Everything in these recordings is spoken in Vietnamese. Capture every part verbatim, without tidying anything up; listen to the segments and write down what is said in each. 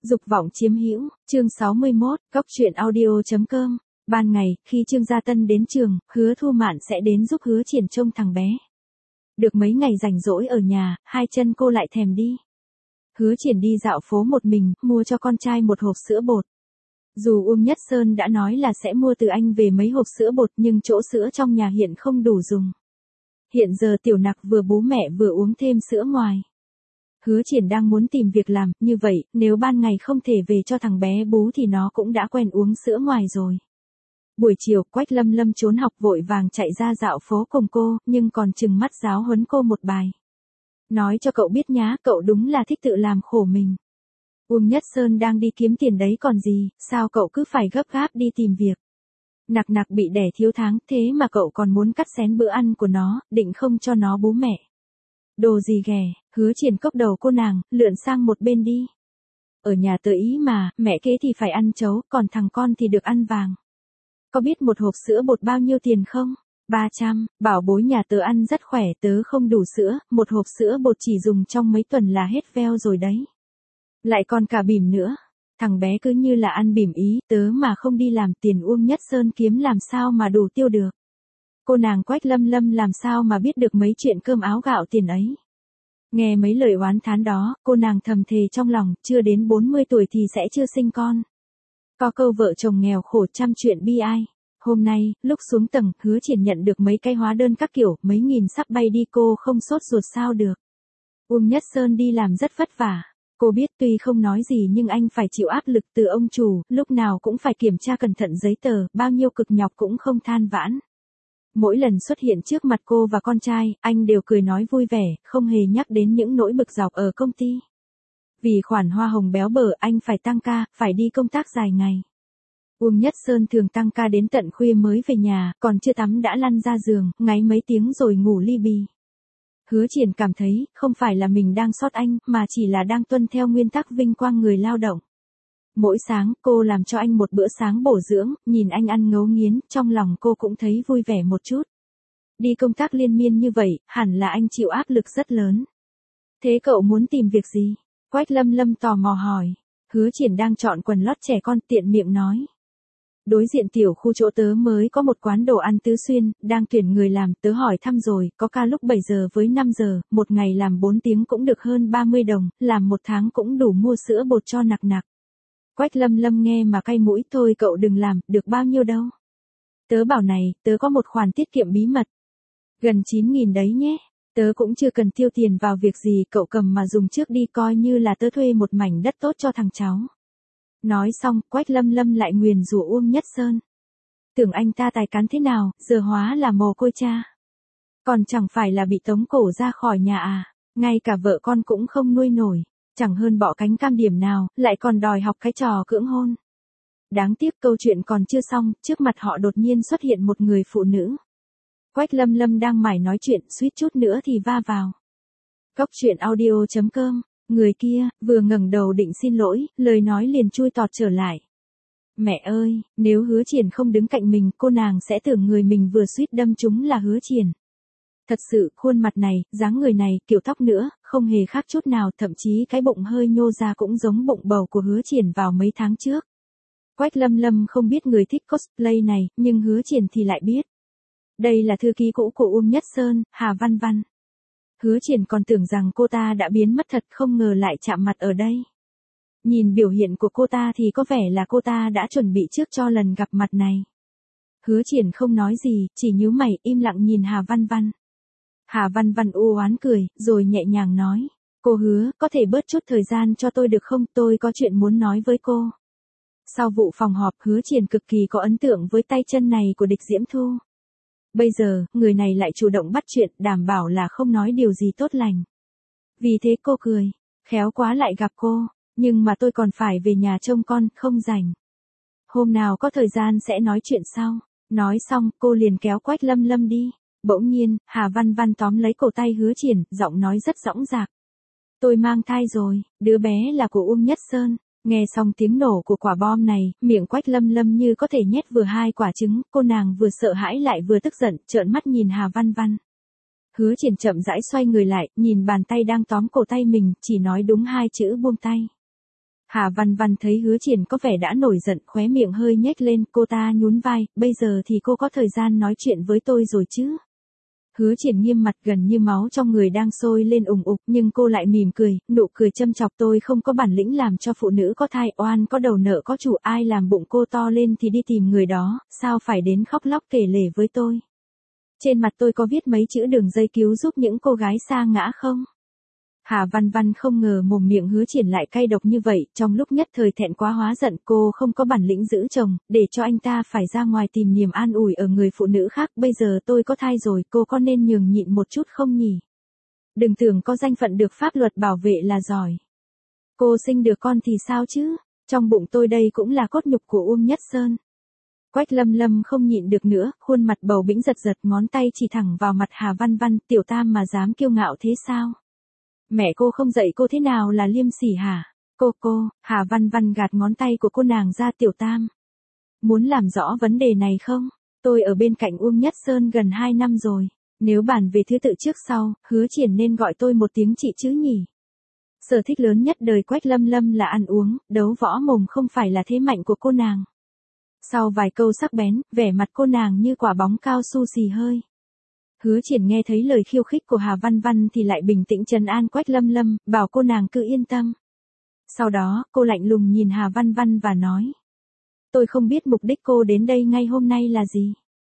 Dục vọng chiếm hữu, chương sáu mươi mốt, cóc truyện audio chấm com. Ban ngày, khi Trương Gia Tân đến trường, Hứa Thu Mạn sẽ đến giúp Hứa Triển trông thằng bé. Được mấy ngày rảnh rỗi ở nhà, hai chân cô lại thèm đi. Hứa Triển đi dạo phố một mình, mua cho con trai một hộp sữa bột. Dù Uông Nhất Sơn đã nói là sẽ mua từ anh về mấy hộp sữa bột nhưng chỗ sữa trong nhà hiện không đủ dùng. Hiện giờ Tiểu Nặc vừa bú mẹ vừa uống thêm sữa ngoài. Hứa Triển đang muốn tìm việc làm, như vậy, nếu ban ngày không thể về cho thằng bé bú thì nó cũng đã quen uống sữa ngoài rồi. Buổi chiều, Quách Lâm Lâm trốn học vội vàng chạy ra dạo phố cùng cô, nhưng còn chừng mắt giáo huấn cô một bài. Nói cho cậu biết nhá, cậu đúng là thích tự làm khổ mình. Uông Nhất Sơn đang đi kiếm tiền đấy còn gì, sao cậu cứ phải gấp gáp đi tìm việc. Nặc Nặc bị đẻ thiếu tháng, thế mà cậu còn muốn cắt xén bữa ăn của nó, định không cho nó bú mẹ. Đồ gì ghẻ, Hứa Triển cốc đầu cô nàng, lượn sang một bên đi. Ở nhà tớ ý mà, mẹ kế thì phải ăn chấu, còn thằng con thì được ăn vàng. Có biết một hộp sữa bột bao nhiêu tiền không? ba trăm, bảo bối nhà tớ ăn rất khỏe, tớ không đủ sữa, một hộp sữa bột chỉ dùng trong mấy tuần là hết veo rồi đấy. Lại còn cả bỉm nữa. Thằng bé cứ như là ăn bỉm ý, tớ mà không đi làm tiền Uông Nhất Sơn kiếm làm sao mà đủ tiêu được. Cô nàng Quách Lâm Lâm làm sao mà biết được mấy chuyện cơm áo gạo tiền ấy. Nghe mấy lời oán thán đó, cô nàng thầm thề trong lòng, chưa đến bốn mươi tuổi thì sẽ chưa sinh con. Có câu vợ chồng nghèo khổ trăm chuyện bi ai. Hôm nay, lúc xuống tầng, Hứa Triển nhận được mấy cái hóa đơn các kiểu, mấy nghìn sắp bay đi cô không sốt ruột sao được. Uông Nhất Sơn đi làm rất vất vả. Cô biết tuy không nói gì nhưng anh phải chịu áp lực từ ông chủ, lúc nào cũng phải kiểm tra cẩn thận giấy tờ, bao nhiêu cực nhọc cũng không than vãn. Mỗi lần xuất hiện trước mặt cô và con trai, anh đều cười nói vui vẻ, không hề nhắc đến những nỗi bực dọc ở công ty. Vì khoản hoa hồng béo bở anh phải tăng ca, phải đi công tác dài ngày. Uông Nhất Sơn thường tăng ca đến tận khuya mới về nhà, còn chưa tắm đã lăn ra giường, ngáy mấy tiếng rồi ngủ li bì. Hứa Triển cảm thấy, không phải là mình đang sót anh, mà chỉ là đang tuân theo nguyên tắc vinh quang người lao động. Mỗi sáng, cô làm cho anh một bữa sáng bổ dưỡng, nhìn anh ăn ngấu nghiến, trong lòng cô cũng thấy vui vẻ một chút. Đi công tác liên miên như vậy, hẳn là anh chịu áp lực rất lớn. Thế cậu muốn tìm việc gì? Quách Lâm Lâm tò mò hỏi. Hứa Triển đang chọn quần lót trẻ con, tiện miệng nói. Đối diện tiểu khu chỗ tớ mới có một quán đồ ăn Tứ Xuyên, đang tuyển người làm, tớ hỏi thăm rồi, có ca lúc bảy giờ với năm giờ, một ngày làm bốn tiếng cũng được hơn ba mươi đồng, làm một tháng cũng đủ mua sữa bột cho Nặc Nặc. Quách Lâm Lâm nghe mà cay mũi, thôi cậu đừng làm, được bao nhiêu đâu. Tớ bảo này, tớ có một khoản tiết kiệm bí mật. Gần chín nghìn đấy nhé, tớ cũng chưa cần tiêu tiền vào việc gì, cậu cầm mà dùng trước đi coi như là tớ thuê một mảnh đất tốt cho thằng cháu. Nói xong, Quách Lâm Lâm lại nguyền rủa Uông Nhất Sơn. Tưởng anh ta tài cán thế nào, giờ hóa là mồ côi cha. Còn chẳng phải là bị tống cổ ra khỏi nhà à, ngay cả vợ con cũng không nuôi nổi. Chẳng hơn bọ cánh cam điểm nào, lại còn đòi học cái trò cưỡng hôn. Đáng tiếc câu chuyện còn chưa xong, trước mặt họ đột nhiên xuất hiện một người phụ nữ. Quách Lâm Lâm đang mải nói chuyện, suýt chút nữa thì va vào. Cóc truyện audio chấm com, người kia, vừa ngẩng đầu định xin lỗi, lời nói liền chui tọt trở lại. Mẹ ơi, nếu Hứa Triển không đứng cạnh mình, cô nàng sẽ tưởng người mình vừa suýt đâm trúng là Hứa Triển. Thật sự, khuôn mặt này, dáng người này, kiểu tóc nữa, không hề khác chút nào, thậm chí cái bụng hơi nhô ra cũng giống bụng bầu của Hứa Triển vào mấy tháng trước. Quách Lâm Lâm không biết người thích cosplay này, nhưng Hứa Triển thì lại biết. Đây là thư ký cũ của Uông Nhất Sơn, Hà Văn Văn. Hứa Triển còn tưởng rằng cô ta đã biến mất thật, không ngờ lại chạm mặt ở đây. Nhìn biểu hiện của cô ta thì có vẻ là cô ta đã chuẩn bị trước cho lần gặp mặt này. Hứa Triển không nói gì, chỉ nhíu mày, im lặng nhìn Hà Văn Văn. Hà Văn Văn u oán cười, rồi nhẹ nhàng nói, cô Hứa, có thể bớt chút thời gian cho tôi được không, tôi có chuyện muốn nói với cô. Sau vụ phòng họp, Hứa Triển cực kỳ có ấn tượng với tay chân này của Địch Diễm Thu. Bây giờ, người này lại chủ động bắt chuyện, đảm bảo là không nói điều gì tốt lành. Vì thế cô cười, khéo quá lại gặp cô, nhưng mà tôi còn phải về nhà trông con, không rảnh. Hôm nào có thời gian sẽ nói chuyện sau. Nói xong, cô liền kéo Quách Lâm Lâm đi. Bỗng nhiên, Hà Văn Văn tóm lấy cổ tay Hứa Triển, giọng nói rất dõng dạc. Tôi mang thai rồi, đứa bé là của Uông Nhất Sơn. Nghe xong tiếng nổ của quả bom này, miệng Quách Lâm Lâm như có thể nhét vừa hai quả trứng, cô nàng vừa sợ hãi lại vừa tức giận, trợn mắt nhìn Hà Văn Văn. Hứa Triển chậm rãi xoay người lại, nhìn bàn tay đang tóm cổ tay mình, chỉ nói đúng hai chữ buông tay. Hà Văn Văn thấy Hứa Triển có vẻ đã nổi giận, khóe miệng hơi nhếch lên, cô ta nhún vai, bây giờ thì cô có thời gian nói chuyện với tôi rồi chứ. Hứa Triển nghiêm mặt, gần như máu trong người đang sôi lên ùng ục, nhưng cô lại mỉm cười, nụ cười châm chọc, tôi không có bản lĩnh làm cho phụ nữ có thai, oan có đầu nợ có chủ, ai làm bụng cô to lên thì đi tìm người đó, sao phải đến khóc lóc kể lể với tôi. Trên mặt tôi có viết mấy chữ đường dây cứu giúp những cô gái sa ngã không? Hà Văn Văn không ngờ mồm miệng Hứa Triển lại cay độc như vậy, trong lúc nhất thời thẹn quá hóa giận, cô không có bản lĩnh giữ chồng, để cho anh ta phải ra ngoài tìm niềm an ủi ở người phụ nữ khác, bây giờ tôi có thai rồi, cô có nên nhường nhịn một chút không nhỉ? Đừng tưởng có danh phận được pháp luật bảo vệ là giỏi. Cô sinh được con thì sao chứ? Trong bụng tôi đây cũng là cốt nhục của Uông Nhất Sơn. Quách Lâm Lâm không nhịn được nữa, khuôn mặt bầu bĩnh giật giật, ngón tay chỉ thẳng vào mặt Hà Văn Văn, tiểu tam mà dám kiêu ngạo thế sao? Mẹ cô không dạy cô thế nào là liêm sỉ hả? Cô cô, Hà Văn Văn gạt ngón tay của cô nàng ra, tiểu tam. Muốn làm rõ vấn đề này không? Tôi ở bên cạnh Uông Nhất Sơn gần hai năm rồi. Nếu bàn về thứ tự trước sau, Hứa Triển nên gọi tôi một tiếng chị chứ nhỉ? Sở thích lớn nhất đời Quách Lâm Lâm là ăn uống, đấu võ mồm không phải là thế mạnh của cô nàng. Sau vài câu sắc bén, vẻ mặt cô nàng như quả bóng cao su xì hơi. Hứa Triển nghe thấy lời khiêu khích của Hà Văn Văn thì lại bình tĩnh trấn an Quách Lâm Lâm, bảo cô nàng cứ yên tâm. Sau đó, cô lạnh lùng nhìn Hà Văn Văn và nói. Tôi không biết mục đích cô đến đây ngay hôm nay là gì.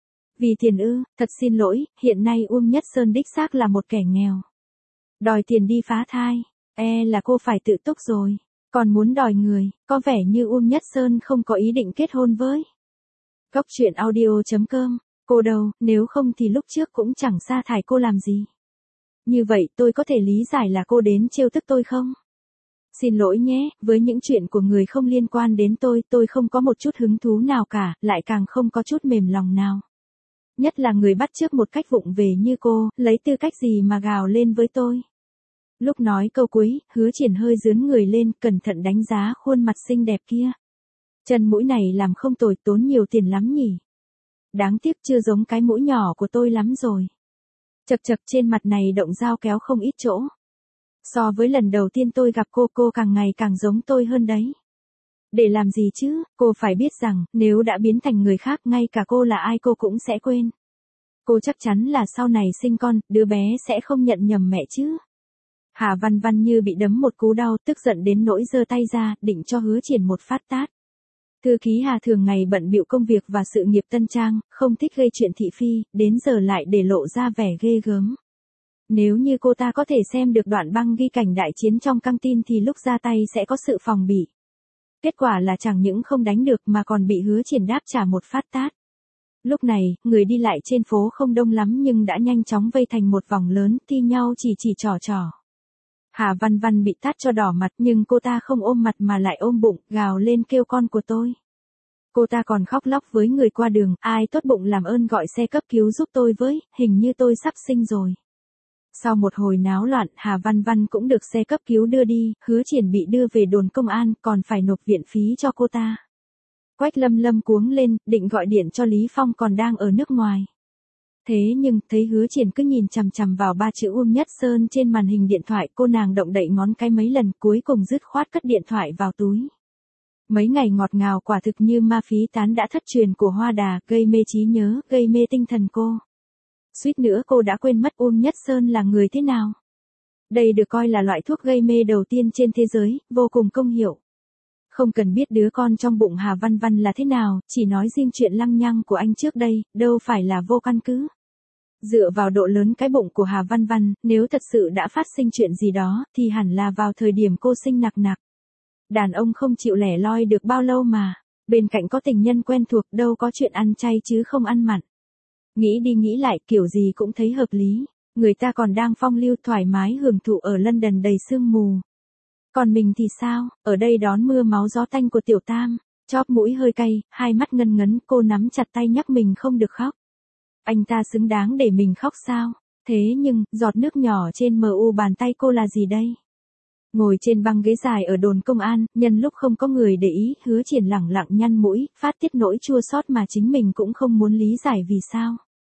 Vì tiền ư, thật xin lỗi, hiện nay Uông Nhất Sơn đích xác là một kẻ nghèo. Đòi tiền đi phá thai, e là cô phải tự túc rồi. Còn muốn đòi người, có vẻ như Uông Nhất Sơn không có ý định kết hôn với. Góc truyện audio chấm com. Cô đâu, nếu không thì lúc trước cũng chẳng sa thải cô làm gì. Như vậy tôi có thể lý giải là cô đến trêu tức tôi không? Xin lỗi nhé, với những chuyện của người không liên quan đến tôi, tôi không có một chút hứng thú nào cả, lại càng không có chút mềm lòng nào. Nhất là người bắt chước một cách vụng về như cô, lấy tư cách gì mà gào lên với tôi. Lúc nói câu cuối, Hứa Triển hơi dướn người lên, cẩn thận đánh giá khuôn mặt xinh đẹp kia. Chân mũi này làm không tồi, tốn nhiều tiền lắm nhỉ. Đáng tiếc chưa giống cái mũi nhỏ của tôi lắm rồi. Chật chật, trên mặt này động dao kéo không ít chỗ. So với lần đầu tiên tôi gặp cô, cô càng ngày càng giống tôi hơn đấy. Để làm gì chứ, cô phải biết rằng, nếu đã biến thành người khác, ngay cả cô là ai cô cũng sẽ quên. Cô chắc chắn là sau này sinh con, đứa bé sẽ không nhận nhầm mẹ chứ. Hà Văn Văn như bị đấm một cú đau, tức giận đến nỗi giơ tay ra, định cho Hứa Triển một phát tát. Thư ký Hà thường ngày bận bịu công việc và sự nghiệp tân trang, không thích gây chuyện thị phi, đến giờ lại để lộ ra vẻ ghê gớm. Nếu như cô ta có thể xem được đoạn băng ghi cảnh đại chiến trong căng tin thì lúc ra tay sẽ có sự phòng bị. Kết quả là chẳng những không đánh được mà còn bị Hứa Triển đáp trả một phát tát. Lúc này, người đi lại trên phố không đông lắm nhưng đã nhanh chóng vây thành một vòng lớn, thi nhau chỉ chỉ trò trò. Hà Văn Văn bị tát cho đỏ mặt nhưng cô ta không ôm mặt mà lại ôm bụng, gào lên kêu con của tôi. Cô ta còn khóc lóc với người qua đường, ai tốt bụng làm ơn gọi xe cấp cứu giúp tôi với, hình như tôi sắp sinh rồi. Sau một hồi náo loạn, Hà Văn Văn cũng được xe cấp cứu đưa đi, Hứa Triển bị đưa về đồn công an, còn phải nộp viện phí cho cô ta. Quách Lâm Lâm cuống lên, định gọi điện cho Lý Phong còn đang ở nước ngoài. Thế nhưng, thấy Hứa Triển cứ nhìn chằm chằm vào ba chữ Uông Nhất Sơn trên màn hình điện thoại, cô nàng động đậy ngón cái mấy lần, cuối cùng dứt khoát cất điện thoại vào túi. Mấy ngày ngọt ngào quả thực như ma phí tán đã thất truyền của Hoa Đà, gây mê trí nhớ, gây mê tinh thần cô. Suýt nữa cô đã quên mất Uông Nhất Sơn là người thế nào. Đây được coi là loại thuốc gây mê đầu tiên trên thế giới, vô cùng công hiệu. Không cần biết đứa con trong bụng Hà Văn Văn là thế nào, chỉ nói riêng chuyện lăng nhăng của anh trước đây, đâu phải là vô căn cứ. Dựa vào độ lớn cái bụng của Hà Văn Văn, nếu thật sự đã phát sinh chuyện gì đó, thì hẳn là vào thời điểm cô sinh nặc nặc. Đàn ông không chịu lẻ loi được bao lâu mà, bên cạnh có tình nhân quen thuộc, đâu có chuyện ăn chay chứ không ăn mặn. Nghĩ đi nghĩ lại kiểu gì cũng thấy hợp lý, người ta còn đang phong lưu thoải mái hưởng thụ ở London đầy sương mù. Còn mình thì sao, ở đây đón mưa máu gió tanh của tiểu tam, chóp mũi hơi cay, hai mắt ngân ngấn, cô nắm chặt tay nhắc mình không được khóc. Anh ta xứng đáng để mình khóc sao? Thế nhưng, giọt nước nhỏ trên mờ u bàn tay cô là gì đây? Ngồi trên băng ghế dài ở đồn công an, nhân lúc không có người để ý, Hứa Triển lẳng lặng nhăn mũi, phát tiết nỗi chua xót mà chính mình cũng không muốn lý giải vì sao.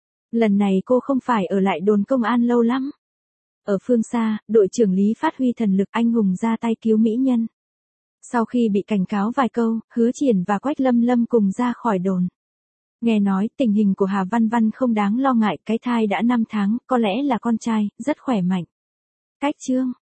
Lần này cô không phải ở lại đồn công an lâu lắm. Ở phương xa, đội trưởng Lý phát huy thần lực anh hùng ra tay cứu mỹ nhân. Sau khi bị cảnh cáo vài câu, Hứa Triển và Quách Lâm Lâm cùng ra khỏi đồn. Nghe nói tình hình của Hà Văn Văn không đáng lo ngại, cái thai đã năm tháng, có lẽ là con trai, rất khỏe mạnh. Cách chương